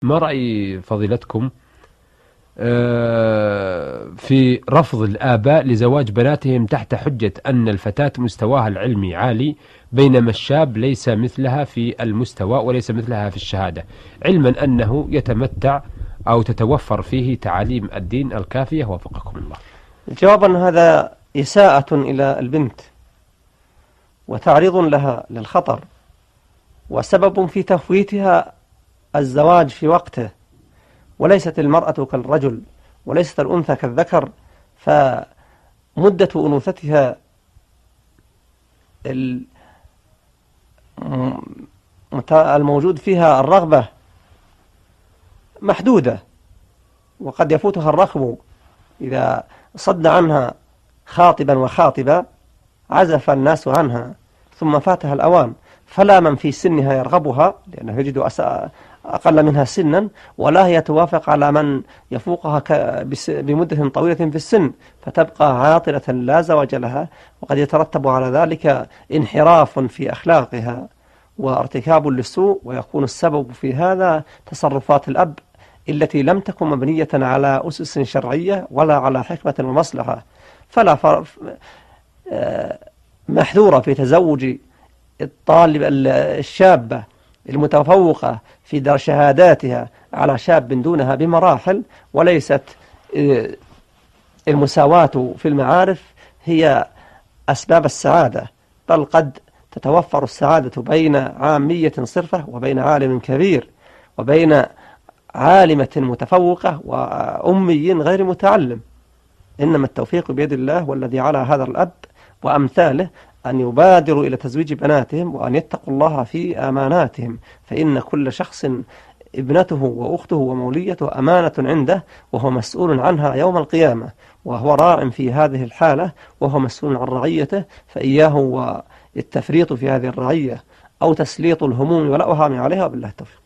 ما رأي فضيلتكم في رفض الآباء لزواج بناتهم تحت حجة أن الفتاة مستواها العلمي عالي، بينما الشاب ليس مثلها في المستوى وليس مثلها في الشهادة، علما أنه يتمتع أو تتوفر فيه تعاليم الدين الكافية؟ وفقكم الله. الجواب أن هذا إساءة إلى البنت وتعريض لها للخطر وسبب في تفويتها الزواج في وقته، وليست المرأة كالرجل وليست الأنثى كالذكر، فمدة أنوثتها الموجود فيها الرغبة محدودة، وقد يفوتها الرخو إذا صد عنها خاطبا وخاطبا عزف الناس عنها ثم فاتها الأوان، فلا من في سنها يرغبها لأنه يجد أقل منها سنا، ولا هي توافق على من يفوقها بمدة طويلة في السن، فتبقى عاطلة لا زواج لها، وقد يترتب على ذلك انحراف في أخلاقها وارتكاب للسوء، ويكون السبب في هذا تصرفات الأب التي لم تكن مبنية على أسس شرعية ولا على حكمة ومصلحة. فلا محذورة في تزوج الطالب الشابة المتفوقة في شهاداتها على شاب دونها بمراحل، وليست المساواة في المعارف هي أسباب السعادة، بل قد تتوفر السعادة بين عامية صرفة وبين عالم كبير وبين عالمة متفوقة وأمي غير متعلم. إنما التوفيق بيد الله، والذي على هذا الأب وأمثاله أن يبادروا إلى تزويج بناتهم وأن يتقوا الله في أماناتهم، فإن كل شخص ابنته وأخته وموليته أمانة عنده، وهو مسؤول عنها يوم القيامة، وهو راع في هذه الحالة وهو مسؤول عن رعيته، فإياه والتفريط في هذه الرعية أو تسليط الهموم والأوهام عليها. بالله التوفيق.